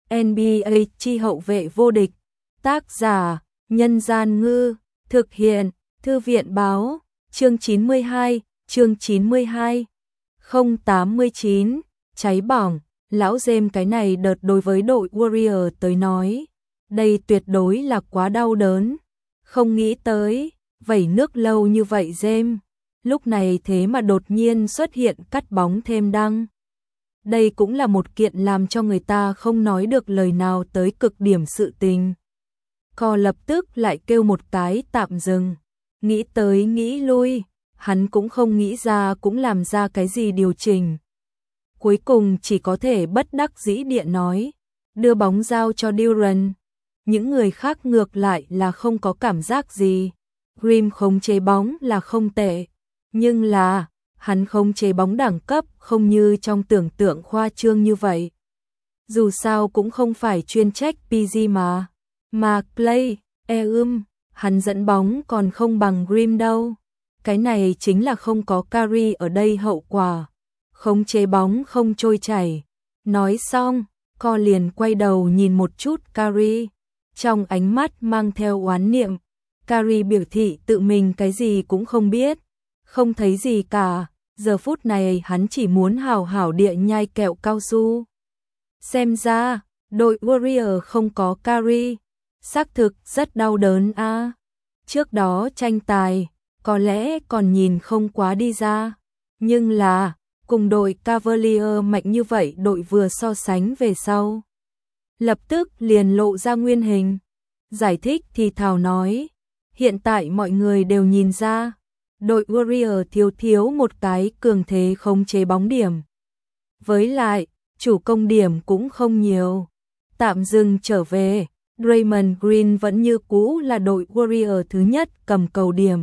NBA chi hậu vệ vô địch. Tác giả: Nhân Gian Ngư. Thực hiện: Thư viện Báo. Chương 92. 089. Cháy bỏng. Lão James cái này đợt đối với đội Warrior tới nói, đây tuyệt đối là quá đau đớn. Không nghĩ tới, vẩy nước lâu như vậy James, lúc này thế mà đột nhiên xuất hiện cắt bóng thêm đăng. Đây cũng là một kiện làm cho người ta không nói được lời nào tới cực điểm sự tình. Cò lập tức lại kêu một cái tạm dừng. Nghĩ tới nghĩ lui, hắn cũng không nghĩ ra cũng làm ra cái gì điều chỉnh. Cuối cùng chỉ có thể bất đắc dĩ điện nói, đưa bóng giao cho Durant. Những người khác ngược lại là không có cảm giác gì. Grimm khống chế bóng là không tệ, nhưng là hắn khống chế bóng đẳng cấp không như trong tưởng tượng khoa trương như vậy. Dù sao cũng không phải chuyên trách PG mà Clay, hắn dẫn bóng còn không bằng Grimm đâu. Cái này chính là không có Curry ở đây hậu quả. Khống chế bóng không trôi chảy. Nói xong, co liền quay đầu nhìn một chút Curry, trong ánh mắt mang theo oán niệm. Curry biểu thị tự mình cái gì cũng không biết, không thấy gì cả. Giờ phút này hắn chỉ muốn hào hảo địa nhai kẹo cao su. Xem ra, đội Warrior không có Curry, xác thực rất đau đớn a. Trước đó tranh tài, có lẽ còn nhìn không quá đi ra, nhưng là cùng đội Cavalier mạnh như vậy đội vừa so sánh về sau, lập tức liền lộ ra nguyên hình. Giải thích thì thào nói, hiện tại mọi người đều nhìn ra, đội Warrior thiếu một cái cường thế khống chế bóng điểm. Với lại, chủ công điểm cũng không nhiều. Tạm dừng trở về, Draymond Green vẫn như cũ là đội Warrior thứ nhất cầm cầu điểm.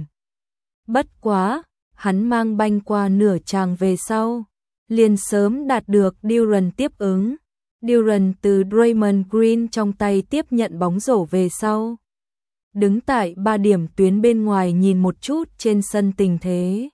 Bất quá, hắn mang banh qua nửa tràng về sau, liền sớm đạt được Durant tiếp ứng. Durant từ Draymond Green trong tay tiếp nhận bóng rổ về sau, đứng tại 3 điểm tuyến bên ngoài nhìn một chút trên sân tình thế.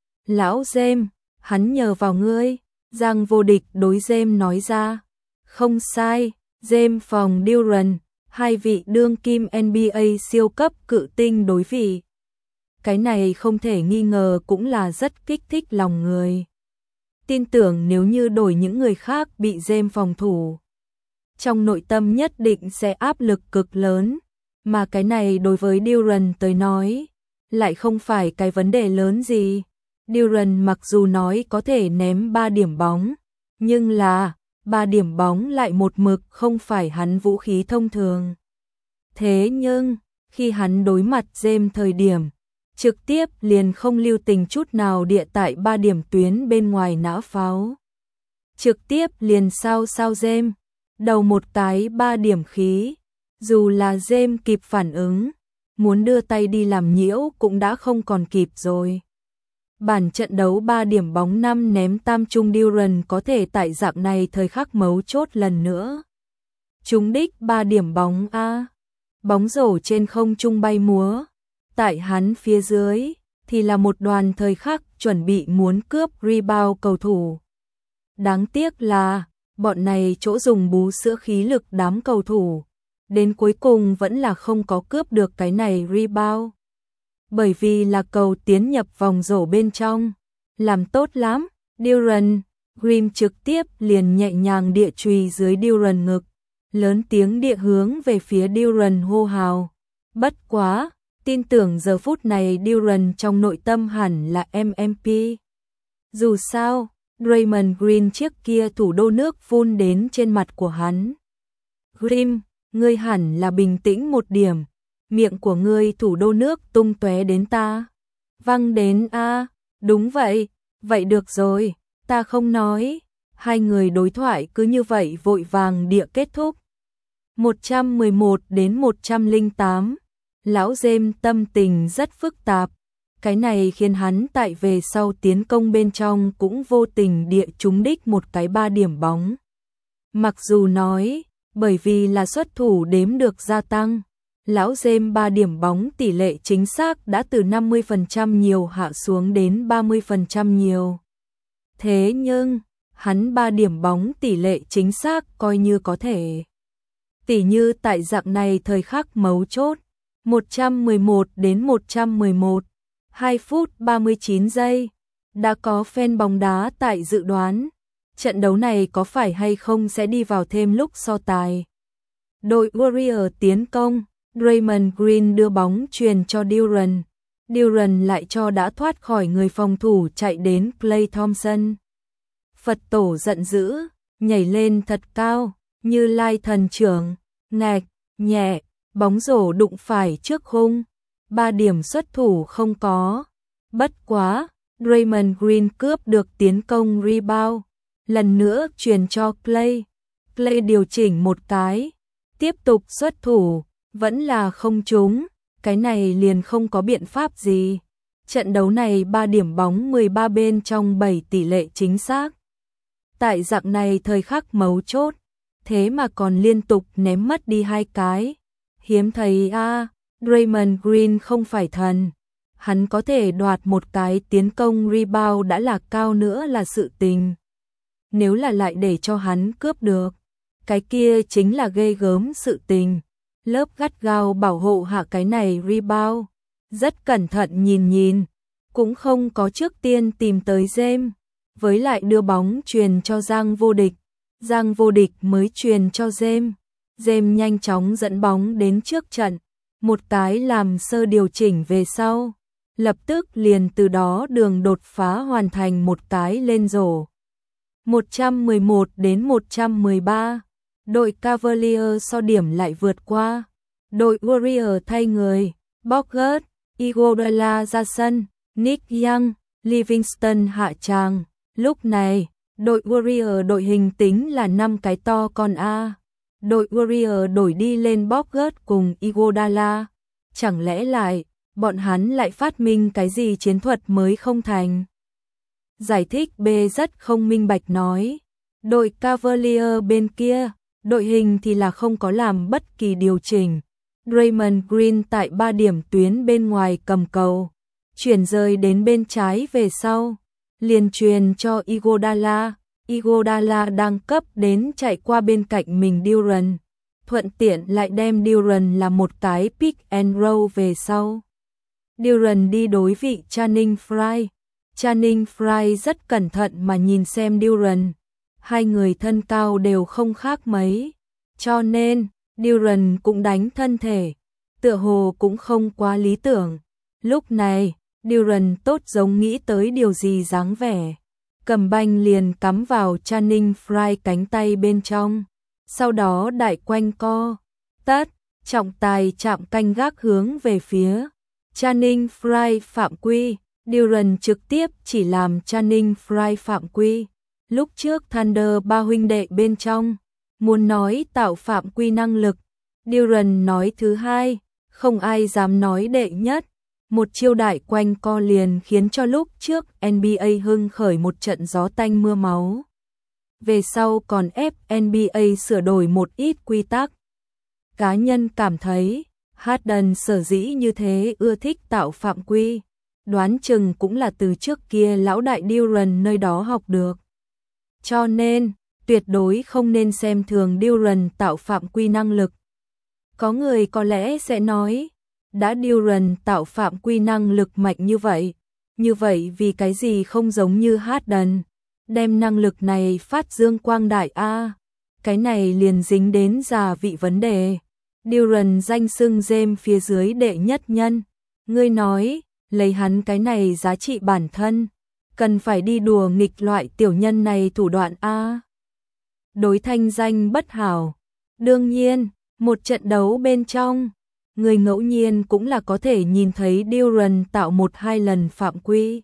Lão James, hắn nhờ vào ngươi. Giang Vô Địch đối James nói ra. Không sai, James phòng Durant, hai vị đương kim NBA siêu cấp cự tinh đối vị. Cái này không thể nghi ngờ cũng là rất kích thích lòng người. Tin tưởng nếu như đổi những người khác bị James phòng thủ, trong nội tâm nhất định sẽ áp lực cực lớn. Mà cái này đối với Durant tới nói, lại không phải cái vấn đề lớn gì. Durant mặc dù nói có thể ném 3 điểm bóng, nhưng là 3 điểm bóng lại một mực không phải hắn vũ khí thông thường. Thế nhưng, khi hắn đối mặt James thời điểm, trực tiếp liền không lưu tình chút nào địa tại 3 điểm tuyến bên ngoài nã pháo. Trực tiếp liền sao James, đầu một cái 3 điểm khí. Dù là James kịp phản ứng, muốn đưa tay đi làm nhiễu cũng đã không còn kịp rồi. Bản trận đấu 3 điểm bóng 5 ném tam trung Durant có thể tại dạng này thời khắc mấu chốt lần nữa trúng đích 3 điểm bóng a. Bóng rổ trên không trung bay múa, tại hắn phía dưới thì là một đoàn thời khắc chuẩn bị muốn cướp rebound cầu thủ. Đáng tiếc là bọn này chỗ dùng bú sữa khí lực đám cầu thủ, đến cuối cùng vẫn là không có cướp được cái này rebound. Bởi vì là cầu tiến nhập vòng rổ bên trong, làm tốt lắm. Durant, Grimm trực tiếp liền nhẹ nhàng địa chùy dưới Durant ngực, lớn tiếng địa hướng về phía Durant hô hào. Bất quá, tin tưởng giờ phút này Durant trong nội tâm hẳn là MVP. Dù sao, Draymond Green chiếc kia thủ đô nước phun đến trên mặt của hắn. Grimm, ngươi hẳn là bình tĩnh một điểm. Miệng của ngươi thủ đô nước tung tóe đến ta. Văng đến a. Đúng vậy, vậy được rồi, ta không nói. Hai người đối thoại cứ như vậy vội vàng địa kết thúc. 111 đến 108. Lão James tâm tình rất phức tạp. Cái này khiến hắn tại về sau tiến công bên trong cũng vô tình địa trúng đích một cái 3 điểm bóng. Mặc dù nói, bởi vì là xuất thủ đếm được gia tăng, lão James 3 điểm bóng tỷ lệ chính xác đã từ 50% nhiều hạ xuống đến 30% nhiều. Thế nhưng, hắn 3 điểm bóng tỷ lệ chính xác coi như có thể Tỉ như tại dạng này thời khắc mấu chốt, 111 đến 111, 2 phút 39 giây, đã có fan bóng đá tại dự đoán, trận đấu này có phải hay không sẽ đi vào thêm lúc so tài. Đội Warrior tiến công, Draymond Green đưa bóng truyền cho Durant. Durant lại cho đã thoát khỏi người phòng thủ chạy đến Klay Thompson. Phật tổ giận dữ, nhảy lên thật cao, như Lai thần trưởng, ngạch, nhẹ, bóng rổ đụng phải trước khung. 3 điểm xuất thủ không có. Bất quá, Draymond Green cướp được tiến công rebound. Lần nữa truyền cho Klay. Klay điều chỉnh một cái, tiếp tục xuất thủ, vẫn là không trúng, cái này liền không có biện pháp gì. Trận đấu này 3 điểm bóng 13 bên trong 7 tỷ lệ chính xác. Tại dạng này thời khắc mấu chốt, thế mà còn liên tục ném mất đi 2 cái. Hiếm thấy a, Draymond Green không phải thần. Hắn có thể đoạt một cái tiến công rebound đã là cao nữa là sự tình. Nếu là lại để cho hắn cướp được, cái kia chính là ghê gớm sự tình. Lớp gắt gao bảo hộ hạ cái này rebound, rất cẩn thận nhìn, cũng không có trước tiên tìm tới James, với lại đưa bóng truyền cho Giang Vô Địch. Giang Vô Địch mới truyền cho James. James nhanh chóng dẫn bóng đến trước trận, một cái làm sơ điều chỉnh về sau, lập tức liền từ đó đường đột phá hoàn thành một cái lên rổ. 111 đến 113, đội Cavaliers so điểm lại vượt qua. Đội Warrior thay người, Bogut, Iguodala ra sân, Nick Young, Livingston hạ tràng. Lúc này, đội Warrior đội hình tính là 5 cái to con A. Đội Warrior đổi đi lên Bogut cùng Iguodala. Chẳng lẽ lại, bọn hắn lại phát minh cái gì chiến thuật mới không thành? Giải thích B rất không minh bạch nói. Đội Cavalier bên kia, đội hình thì là không có làm bất kỳ điều chỉnh. Draymond Green tại 3 điểm tuyến bên ngoài cầm cầu, chuyển rời đến bên trái về sau, liền truyền cho Iguodala. Iguodala đang cấp đến chạy qua bên cạnh mình Durant, thuận tiện lại đem Durant là một cái pick and roll về sau. Durant đi đối vị Channing Frye. Channing Frye rất cẩn thận mà nhìn xem Durant. Hai người thân cao đều không khác mấy, cho nên Durant cũng đánh thân thể, tựa hồ cũng không quá lý tưởng. Lúc này, Durant tốt giống nghĩ tới điều gì dáng vẻ, cầm banh liền cắm vào Channing Frye cánh tay bên trong, sau đó đại quanh co, tất, trọng tài chạm canh gác hướng về phía Channing Frye phạm quy. Durant trực tiếp chỉ làm Channing Frye phạm quy. Lúc trước Thunder ba huynh đệ bên trong, muốn nói tạo phạm quy năng lực, Durant nói thứ hai, không ai dám nói đệ nhất. Một chiêu đại quanh co liền khiến cho lúc trước NBA hưng khởi một trận gió tanh mưa máu. Về sau còn ép NBA sửa đổi một ít quy tắc. Cá nhân cảm thấy, Harden sở dĩ như thế ưa thích tạo phạm quy, đoán chừng cũng là từ trước kia lão đại Durant nơi đó học được. Cho nên, tuyệt đối không nên xem thường Durant tạo phạm quy năng lực. Có người có lẽ sẽ nói, đã Durant tạo phạm quy năng lực mạnh như vậy vì cái gì không giống như Harden, đem năng lực này phát dương quang đại a? Cái này liền dính đến già vị vấn đề. Durant danh xưng James phía dưới đệ nhất nhân, ngươi nói, lấy hắn cái này giá trị bản thân, cần phải đi đùa nghịch loại tiểu nhân này thủ đoạn a. Đối thanh danh bất hảo. Đương nhiên, một trận đấu bên trong, người ngẫu nhiên cũng là có thể nhìn thấy Durant tạo 1-2 lần phạm quy.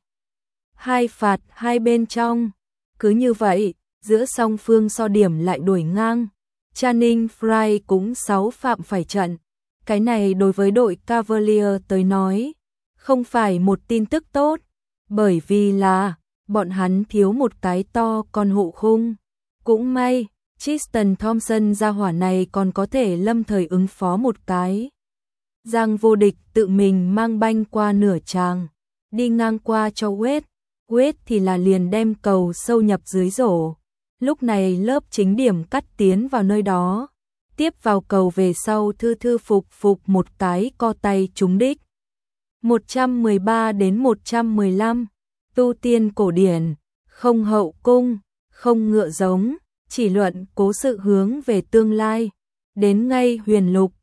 2 phạt 2 bên trong. Cứ như vậy, giữa song phương so điểm lại đuổi ngang. Channing Frye cũng 6 phạm phải trận. Cái này đối với đội Cavalier tới nói, không phải một tin tức tốt, bởi vì là bọn hắn thiếu một cái to con hộ khung. Cũng may, Tristan Thompson gia hỏa này còn có thể lâm thời ứng phó một cái. Giang Vô Địch tự mình mang banh qua nửa tràng, đi ngang qua cho Wade thì là liền đem cầu sâu nhập dưới rổ. Lúc này lớp chính điểm cắt tiến vào nơi đó, tiếp vào cầu về sau thư thư phục phục một cái co tay trúng đích. 113 đến 115, tu tiên cổ điển, không hậu cung, không ngựa giống, chỉ luận cố sự hướng về tương lai. Đến ngay huyền lục,